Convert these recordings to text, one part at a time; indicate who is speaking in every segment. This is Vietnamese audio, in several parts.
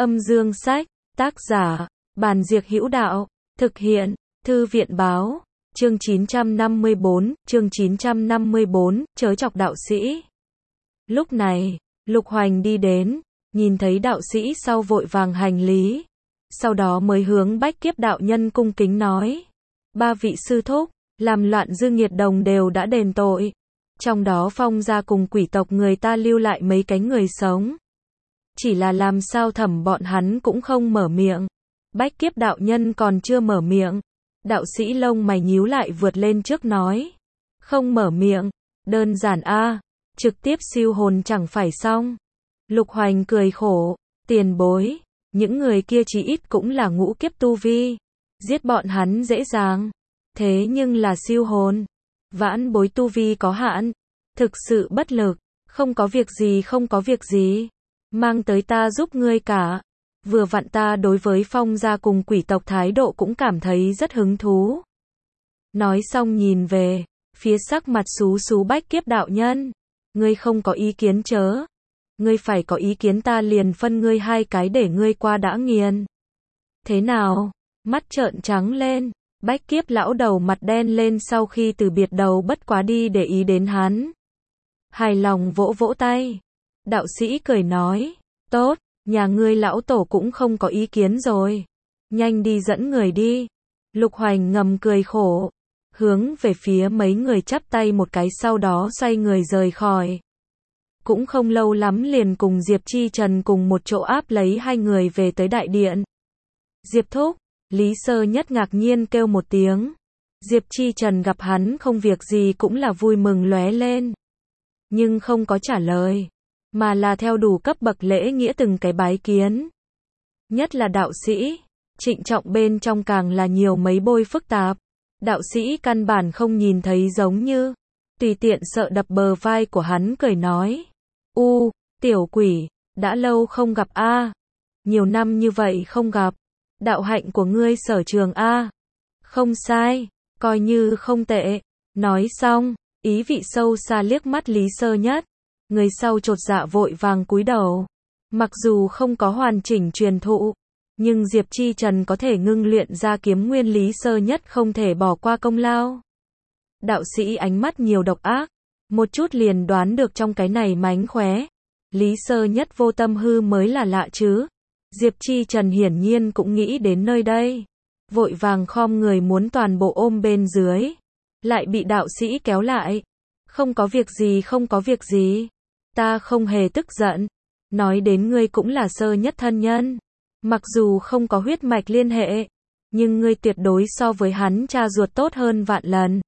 Speaker 1: Âm dương sách, tác giả, Bàn Diệc Hữu Đạo, thực hiện, Thư viện báo, chương 954, chớ chọc đạo sĩ. Lúc này, Lục Hoành đi đến, nhìn thấy đạo sĩ sau vội vàng hành lý, sau đó mới hướng Bách Kiếp đạo nhân cung kính nói: ba vị sư thúc, làm loạn Dương Nghiệt Đồng đều đã đền tội, trong đó Phong gia cùng quỷ tộc người ta lưu lại mấy cái người sống. Chỉ là làm sao thẩm bọn hắn cũng không mở miệng. Bách Kiếp đạo nhân còn chưa mở miệng, đạo sĩ lông mày nhíu lại vượt lên trước nói: không mở miệng, đơn giản a, trực tiếp siêu hồn chẳng phải xong. Lục Hoành cười khổ: tiền bối, những người kia chí ít cũng là ngũ kiếp tu vi, giết bọn hắn dễ dàng, thế nhưng là siêu hồn, vãn bối tu vi có hạn, thực sự bất lực, không có việc gì, không có việc gì, mang tới ta giúp ngươi cả. Vừa vặn ta đối với Phong gia cùng quỷ tộc thái độ cũng cảm thấy rất hứng thú. Nói xong nhìn về phía sắc mặt xú xú Bách Kiếp đạo nhân: ngươi không có ý kiến chớ, ngươi phải có ý kiến ta liền phân ngươi hai cái để ngươi qua đã nghiền. Thế nào? Mắt trợn trắng lên, Bách Kiếp lão đầu mặt đen lên, sau khi từ biệt đầu bất quá đi để ý đến hắn. Hài lòng vỗ vỗ tay. Đạo sĩ cười nói: tốt, nhà ngươi lão tổ cũng không có ý kiến rồi, nhanh đi dẫn người đi. Lục Hoành ngầm cười khổ, hướng về phía mấy người chắp tay một cái, sau đó xoay người rời khỏi. Cũng không lâu lắm liền cùng Diệp Chi Trần cùng một chỗ áp lấy hai người về tới đại điện. Diệp thúc, Lý Sơ Nhất ngạc nhiên kêu một tiếng. Diệp Chi Trần gặp hắn không việc gì cũng là vui mừng lóe lên, nhưng không có trả lời, mà là theo đủ cấp bậc lễ nghĩa từng cái bái kiến. Nhất là đạo sĩ, trịnh trọng bên trong càng là nhiều mấy bôi phức tạp. Đạo sĩ căn bản không nhìn thấy, giống như tùy tiện sợ đập bờ vai của hắn, cười nói: tiểu quỷ, đã lâu không gặp a, nhiều năm như vậy không gặp, đạo hạnh của ngươi sở trường a. Không sai, coi như không tệ. Nói xong, ý vị sâu xa liếc mắt Lý Sơ Nhất. Người sau chột dạ vội vàng cúi đầu. Mặc dù không có hoàn chỉnh truyền thụ, nhưng Diệp Chi Trần có thể ngưng luyện ra kiếm nguyên, Lý Sơ Nhất không thể bỏ qua công lao. Đạo sĩ ánh mắt nhiều độc ác, một chút liền đoán được trong cái này mánh khóe, Lý Sơ Nhất vô tâm hư mới là lạ chứ. Diệp Chi Trần hiển nhiên cũng nghĩ đến nơi đây, vội vàng khom người muốn toàn bộ ôm bên dưới, lại bị đạo sĩ kéo lại. Không có việc gì, không có việc gì, ta không hề tức giận. Nói đến ngươi cũng là Sơ Nhất thân nhân, mặc dù không có huyết mạch liên hệ, nhưng ngươi tuyệt đối so với hắn cha ruột tốt hơn vạn lần.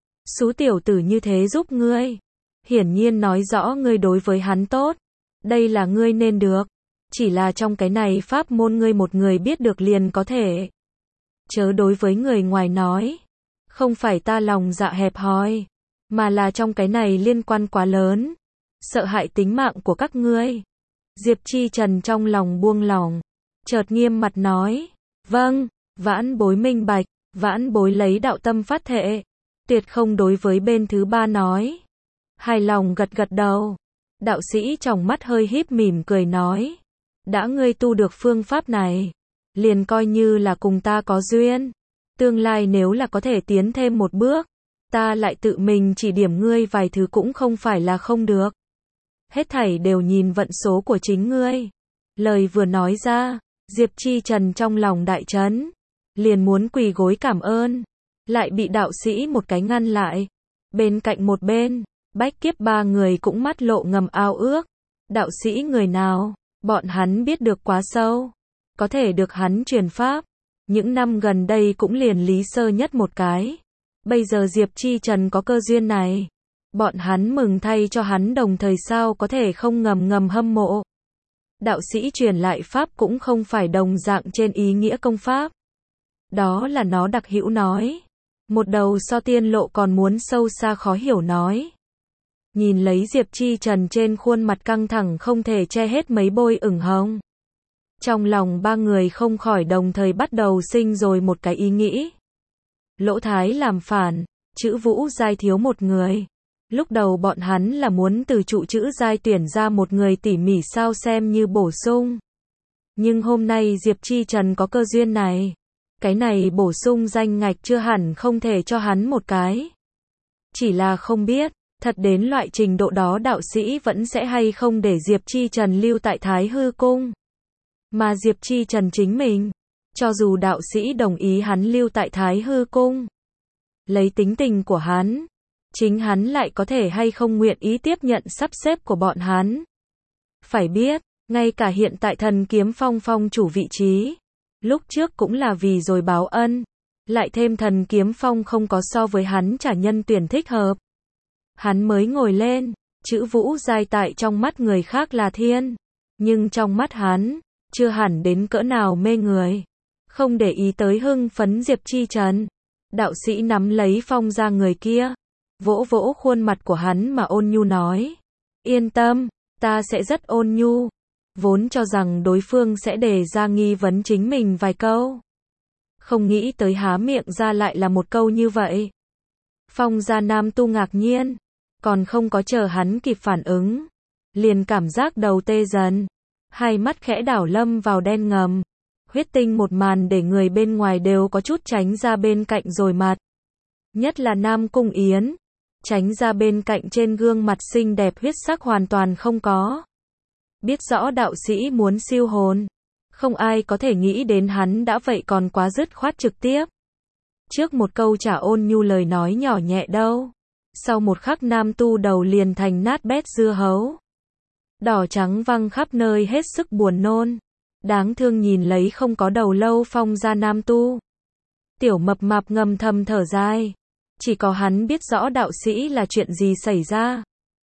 Speaker 1: Xú tiểu tử như thế giúp ngươi, hiển nhiên nói rõ ngươi đối với hắn tốt, đây là ngươi nên được. Chỉ là trong cái này pháp môn ngươi một người biết được liền có thể, chớ đối với người ngoài nói. Không phải ta lòng dạ hẹp hòi, mà là trong cái này liên quan quá lớn, sợ hại tính mạng của các ngươi. Diệp Chi Trần trong lòng buông lỏng, chợt nghiêm mặt nói: vâng, vãn bối minh bạch, vãn bối lấy đạo tâm phát thệ, tuyệt không đối với bên thứ ba nói. Hài lòng gật gật đầu. Đạo sĩ trong mắt hơi híp mỉm cười nói: đã ngươi tu được phương pháp này, liền coi như là cùng ta có duyên. Tương lai nếu là có thể tiến thêm một bước, ta lại tự mình chỉ điểm ngươi vài thứ cũng không phải là không được. Hết thảy đều nhìn vận số của chính ngươi. Lời vừa nói ra, Diệp Chi Trần trong lòng đại chấn, liền muốn quỳ gối cảm ơn, lại bị đạo sĩ một cái ngăn lại. Bên cạnh một bên, Bách Kiếp ba người cũng mắt lộ ngầm ao ước. Đạo sĩ người nào, bọn hắn biết được quá sâu, có thể được hắn truyền pháp. Những năm gần đây cũng liền Lý Sơ Nhất một cái. Bây giờ Diệp Chi Trần có cơ duyên này, bọn hắn mừng thay cho hắn, đồng thời sao có thể không ngầm ngầm hâm mộ. Đạo sĩ truyền lại pháp cũng không phải đồng dạng trên ý nghĩa công pháp. Đó là nó đặc hữu nói. Một đầu so tiên lộ còn muốn sâu xa khó hiểu nói. Nhìn lấy Diệp Chi Trần trên khuôn mặt căng thẳng không thể che hết mấy bôi ửng hồng. Trong lòng ba người không khỏi đồng thời bắt đầu sinh rồi một cái ý nghĩ. Lỗ Thái làm phản, chữ Vũ giai thiếu một người. Lúc đầu bọn hắn là muốn từ trụ chữ giai tuyển ra một người tỉ mỉ sao xem như bổ sung. Nhưng hôm nay Diệp Chi Trần có cơ duyên này. Cái này bổ sung danh ngạch chưa hẳn không thể cho hắn một cái. Chỉ là không biết, thật đến loại trình độ đó đạo sĩ vẫn sẽ hay không để Diệp Chi Trần lưu tại Thái Hư Cung. Mà Diệp Chi Trần chính mình, cho dù đạo sĩ đồng ý hắn lưu tại Thái Hư Cung, lấy tính tình của hắn, chính hắn lại có thể hay không nguyện ý tiếp nhận sắp xếp của bọn hắn. Phải biết, ngay cả hiện tại Thần Kiếm Phong phong chủ vị trí, lúc trước cũng là vì rồi báo ân, lại thêm Thần Kiếm Phong không có so với hắn trả nhân tuyển thích hợp. Hắn mới ngồi lên, chữ Vũ Giai tại trong mắt người khác là thiên, nhưng trong mắt hắn, chưa hẳn đến cỡ nào mê người. Không để ý tới hưng phấn Diệp Chi Trần, đạo sĩ nắm lấy Phong gia người kia, vỗ vỗ khuôn mặt của hắn mà ôn nhu nói. Yên tâm, ta sẽ rất ôn nhu. Vốn cho rằng đối phương sẽ đề ra nghi vấn chính mình vài câu. Không nghĩ tới há miệng ra lại là một câu như vậy. Phong gia nam tu ngạc nhiên, còn không có chờ hắn kịp phản ứng, liền cảm giác đầu tê dần, hai mắt khẽ đảo lâm vào đen ngầm. Huyết tinh một màn để người bên ngoài đều có chút tránh ra bên cạnh rồi mặt. Nhất là Nam Cung Yến, tránh ra bên cạnh trên gương mặt xinh đẹp huyết sắc hoàn toàn không có. Biết rõ đạo sĩ muốn siêu hồn, không ai có thể nghĩ đến hắn đã vậy còn quá dứt khoát trực tiếp. Trước một câu trả ôn nhu lời nói nhỏ nhẹ đâu, sau một khắc nam tu đầu liền thành nát bét dưa hấu. Đỏ trắng văng khắp nơi hết sức buồn nôn. Đáng thương nhìn lấy không có đầu lâu Phong gia nam tu. Tiểu mập mạp ngầm thầm thở dài. Chỉ có hắn biết rõ đạo sĩ là chuyện gì xảy ra.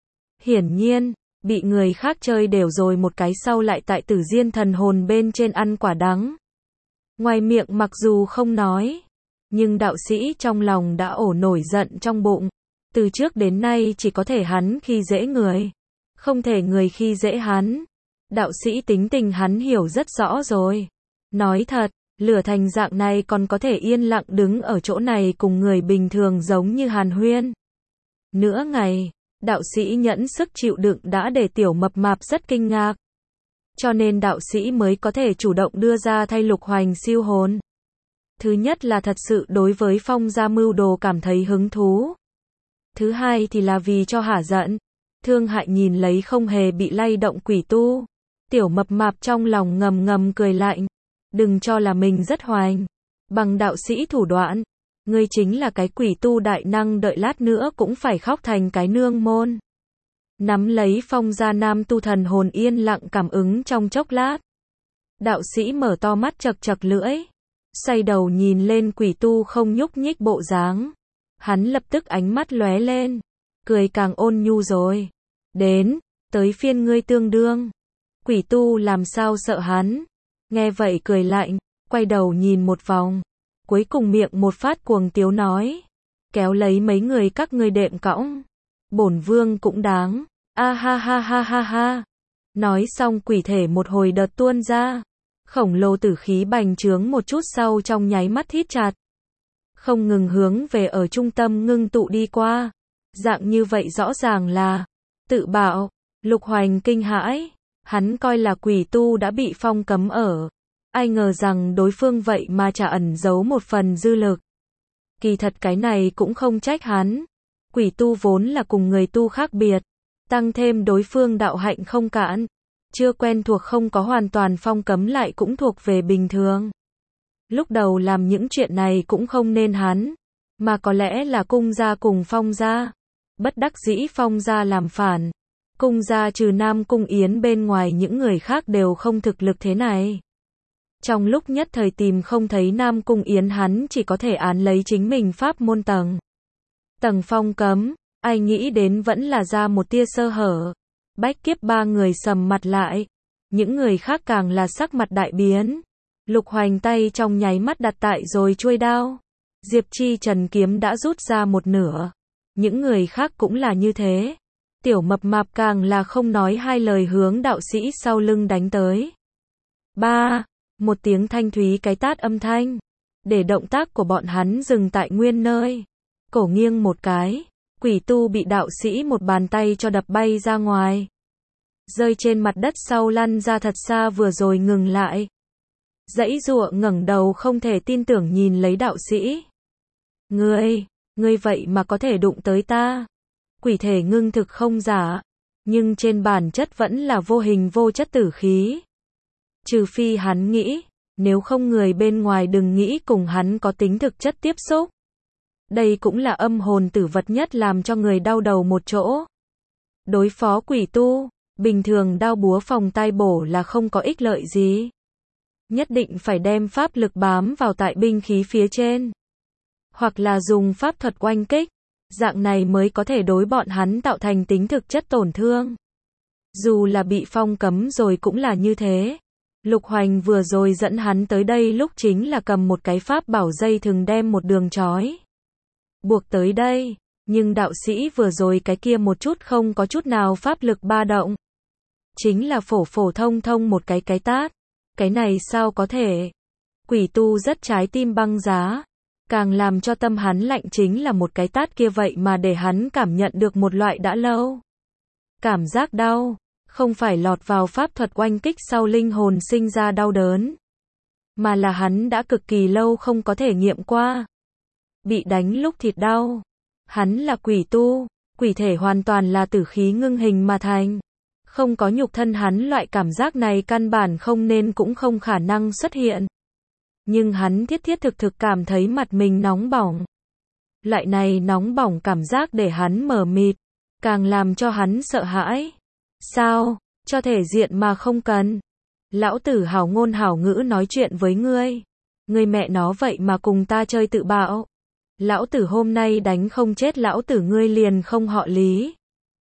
Speaker 1: Hiển nhiên, bị người khác chơi đều rồi một cái sau lại tại Tử Diên thần hồn bên trên ăn quả đắng. Ngoài miệng mặc dù không nói, nhưng đạo sĩ trong lòng đã ổ nổi giận trong bụng. Từ trước đến nay chỉ có thể hắn khi dễ người, không thể người khi dễ hắn. Đạo sĩ tính tình hắn hiểu rất rõ rồi. Nói thật, lửa thành dạng này còn có thể yên lặng đứng ở chỗ này cùng người bình thường giống như Hàn Huyên. Nửa ngày, đạo sĩ nhẫn sức chịu đựng đã để tiểu mập mạp rất kinh ngạc. Cho nên đạo sĩ mới có thể chủ động đưa ra thay Lục Hoành siêu hồn. Thứ nhất là thật sự đối với Phong gia mưu đồ cảm thấy hứng thú. Thứ hai thì là vì cho hả giận, thương hại nhìn lấy không hề bị lay động quỷ tu. Tiểu mập mạp trong lòng ngầm ngầm cười lạnh. Đừng cho là mình rất hoành. Bằng đạo sĩ thủ đoạn, ngươi chính là cái quỷ tu đại năng đợi lát nữa cũng phải khóc thành cái nương môn. Nắm lấy Phong gia nam tu thần hồn yên lặng cảm ứng trong chốc lát. Đạo sĩ mở to mắt chật chật lưỡi. Xoay đầu nhìn lên quỷ tu không nhúc nhích bộ dáng. Hắn lập tức ánh mắt lóe lên. Cười càng ôn nhu rồi. Đến, tới phiên ngươi tương đương. Quỷ tu làm sao sợ hắn. Nghe vậy cười lạnh, quay đầu nhìn một vòng. Cuối cùng miệng một phát cuồng tiếu nói. Kéo lấy mấy người các ngươi đệm cõng. Bổn vương cũng đáng. A ha ha ha ha ha. Nói xong quỷ thể một hồi đợt tuôn ra. Khổng lồ tử khí bành trướng một chút sau trong nháy mắt thít chặt. Không ngừng hướng về ở trung tâm ngưng tụ đi qua. Dạng như vậy rõ ràng là tự bạo. Lục Hoành kinh hãi. Hắn coi là quỷ tu đã bị phong cấm ở. Ai ngờ rằng đối phương vậy mà chả ẩn giấu một phần dư lực. Kỳ thật cái này cũng không trách hắn. Quỷ tu vốn là cùng người tu khác biệt. Tăng thêm đối phương đạo hạnh không cạn. Chưa quen thuộc không có hoàn toàn phong cấm lại cũng thuộc về bình thường. Lúc đầu làm những chuyện này cũng không nên hắn. Mà có lẽ là cung gia cùng Phong gia. Bất đắc dĩ Phong gia làm phản. Cung gia trừ Nam Cung Yến bên ngoài những người khác đều không thực lực thế này. Trong lúc nhất thời tìm không thấy Nam Cung Yến hắn chỉ có thể án lấy chính mình pháp môn tầng. Tầng phong cấm, ai nghĩ đến vẫn là ra một tia sơ hở. Bách Kiếp ba người sầm mặt lại. Những người khác càng là sắc mặt đại biến. Lục Hoành tay trong nháy mắt đặt tại rồi chuôi đao. Diệp Chi Trần kiếm đã rút ra một nửa. Những người khác cũng là như thế. Tiểu mập mạp càng là không nói hai lời hướng đạo sĩ sau lưng đánh tới. Ba, một tiếng thanh thúy cái tát âm thanh. Để động tác của bọn hắn dừng tại nguyên nơi. Cổ nghiêng một cái. Quỷ tu bị đạo sĩ một bàn tay cho đập bay ra ngoài. Rơi trên mặt đất sau lăn ra thật xa vừa rồi ngừng lại. Giãy giụa ngẩng đầu không thể tin tưởng nhìn lấy đạo sĩ. Ngươi vậy mà có thể đụng tới ta. Quỷ thể ngưng thực không giả, nhưng trên bản chất vẫn là vô hình vô chất tử khí. Trừ phi hắn nghĩ, nếu không người bên ngoài đừng nghĩ cùng hắn có tính thực chất tiếp xúc. Đây cũng là âm hồn tử vật nhất làm cho người đau đầu một chỗ. Đối phó quỷ tu, bình thường đao búa phòng tai bổ là không có ích lợi gì. Nhất định phải đem pháp lực bám vào tại binh khí phía trên. Hoặc là dùng pháp thuật oanh kích, dạng này mới có thể đối bọn hắn tạo thành tính thực chất tổn thương. Dù là bị phong cấm rồi cũng là như thế. Lục Hoành vừa rồi dẫn hắn tới đây lúc chính là cầm một cái pháp bảo dây thừng đem một đường trói buộc tới đây, nhưng đạo sĩ vừa rồi cái kia một chút không có chút nào pháp lực ba động. Chính là phổ phổ thông thông một cái tát. Cái này sao có thể? Quỷ tu rất trái tim băng giá. Càng làm cho tâm hắn lạnh chính là một cái tát kia vậy mà để hắn cảm nhận được một loại đã lâu cảm giác đau, không phải lọt vào pháp thuật oanh kích sau linh hồn sinh ra đau đớn, mà là hắn đã cực kỳ lâu không có thể nghiệm qua. Bị đánh lúc thịt đau. Hắn là quỷ tu, quỷ thể hoàn toàn là tử khí ngưng hình mà thành. Không có nhục thân hắn loại cảm giác này căn bản không nên cũng không khả năng xuất hiện. Nhưng hắn thiết thiết thực cảm thấy mặt mình nóng bỏng. Loại này nóng bỏng cảm giác để hắn mờ mịt, càng làm cho hắn sợ hãi. Sao, cho thể diện mà không cần. Lão tử hảo ngôn hảo ngữ nói chuyện với ngươi. Ngươi mẹ nó vậy mà cùng ta chơi tự bạo. Lão tử hôm nay đánh không chết lão tử ngươi liền không họ Lý.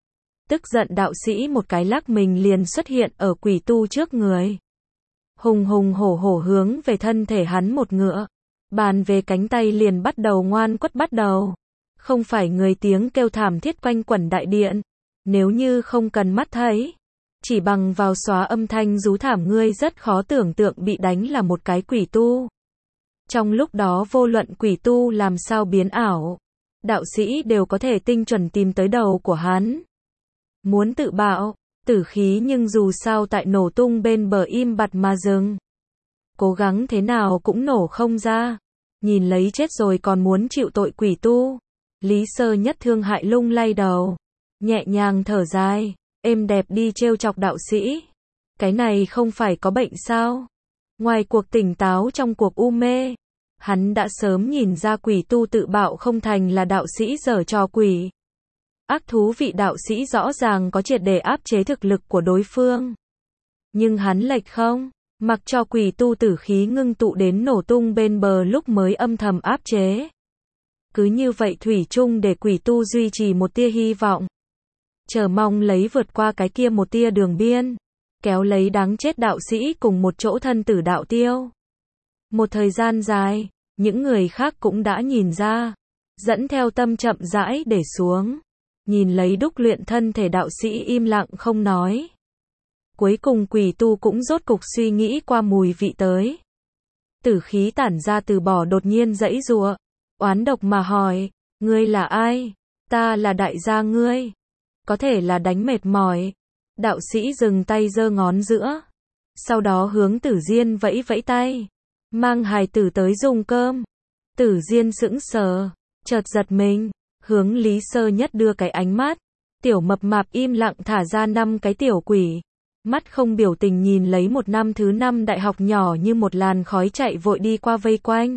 Speaker 1: Tức giận đạo sĩ một cái lắc mình liền xuất hiện ở quỷ tu trước người. Hùng hùng hổ hổ hướng về thân thể hắn một ngựa. Bàn về cánh tay liền bắt đầu ngoan quất bắt đầu. Không phải người tiếng kêu thảm thiết quanh quẩn đại điện. Nếu như không cần mắt thấy, chỉ bằng vào xóa âm thanh rú thảm ngươi rất khó tưởng tượng bị đánh là một cái quỷ tu. Trong lúc đó vô luận quỷ tu làm sao biến ảo, đạo sĩ đều có thể tinh chuẩn tìm tới đầu của hắn. Muốn tự bạo, tử khí nhưng dù sao tại nổ tung bên bờ im bặt mà dừng. Cố gắng thế nào cũng nổ không ra. Nhìn lấy chết rồi còn muốn chịu tội quỷ tu. Lý Sơ Nhất thương hại lung lay đầu. Nhẹ nhàng thở dài, êm đẹp đi trêu chọc đạo sĩ. Cái này không phải có bệnh sao? Ngoài cuộc tỉnh táo trong cuộc u mê, hắn đã sớm nhìn ra quỷ tu tự bạo không thành là đạo sĩ giở trò quỷ. Ác thú vị đạo sĩ rõ ràng có triệt để áp chế thực lực của đối phương. Nhưng hắn lệch không, mặc cho quỷ tu tử khí ngưng tụ đến nổ tung bên bờ lúc mới âm thầm áp chế. Cứ như vậy thủy chung để quỷ tu duy trì một tia hy vọng. Chờ mong lấy vượt qua cái kia một tia đường biên. Kéo lấy đáng chết đạo sĩ cùng một chỗ thân tử đạo tiêu. Một thời gian dài, những người khác cũng đã nhìn ra. Dẫn theo tâm chậm rãi để xuống. Nhìn lấy đúc luyện thân thể đạo sĩ im lặng không nói. Cuối cùng quỷ tu cũng rốt cục suy nghĩ qua mùi vị tới. Tử khí tản ra từ bỏ đột nhiên giãy giụa. Oán độc mà hỏi, ngươi là ai? Ta là đại gia ngươi. Có thể là đánh mệt mỏi. Đạo sĩ dừng tay giơ ngón giữa. Sau đó hướng Tử Diên vẫy vẫy tay. Mang hài tử tới dùng cơm. Tử Diên sững sờ, chợt giật mình, hướng Lý Sơ Nhất đưa cái ánh mắt. Tiểu mập mạp im lặng thả ra 5 cái tiểu quỷ. Mắt không biểu tình nhìn lấy một năm thứ 5 đại học nhỏ như một làn khói chạy vội đi qua vây quanh.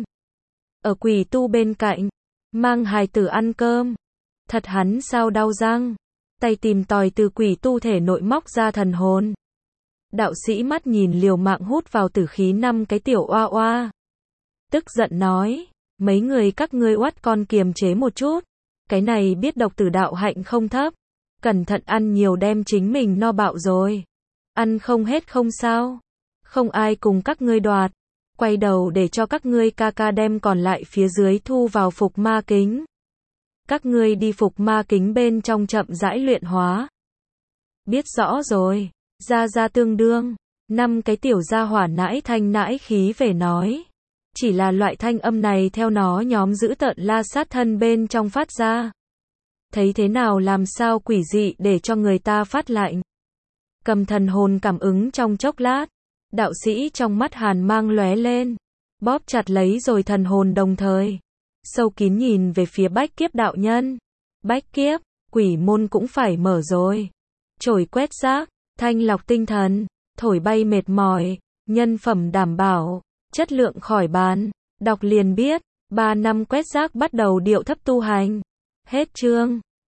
Speaker 1: Ở quỷ tu bên cạnh, mang hài tử ăn cơm. Thật hắn sao đau răng. Tay tìm tòi từ quỷ tu thể nội móc ra thần hồn. Đạo sĩ mắt nhìn liều mạng hút vào tử khí 5 cái tiểu oa oa. Tức giận nói, mấy người các ngươi oắt con kiềm chế một chút. Cái này biết độc tử đạo hạnh không thấp. Cẩn thận ăn nhiều đem chính mình no bạo rồi. Ăn không hết không sao. Không ai cùng các ngươi đoạt. Quay đầu để cho các ngươi ca ca đem còn lại phía dưới thu vào phục ma kính. Các ngươi đi phục ma kính bên trong chậm rãi luyện hóa. Biết rõ rồi. Gia tương đương. 5 cái tiểu gia hỏa nãi thanh nãi khí về nói. Chỉ là loại thanh âm này theo nó nhóm giữ tợn la sát thân bên trong phát ra. Thấy thế nào làm sao quỷ dị để cho người ta phát lạnh. Cầm thần hồn cảm ứng trong chốc lát. Đạo sĩ trong mắt hàn mang lóe lên, bóp chặt lấy rồi thần hồn đồng thời sâu kín nhìn về phía Bách Kiếp đạo nhân. Bách Kiếp, quỷ môn cũng phải mở rồi. Chổi quét rác, thanh lọc tinh thần, thổi bay mệt mỏi, nhân phẩm đảm bảo, chất lượng khỏi bàn. Đọc liền biết, 3 năm quét rác bắt đầu điệu thấp tu hành. Hết chương.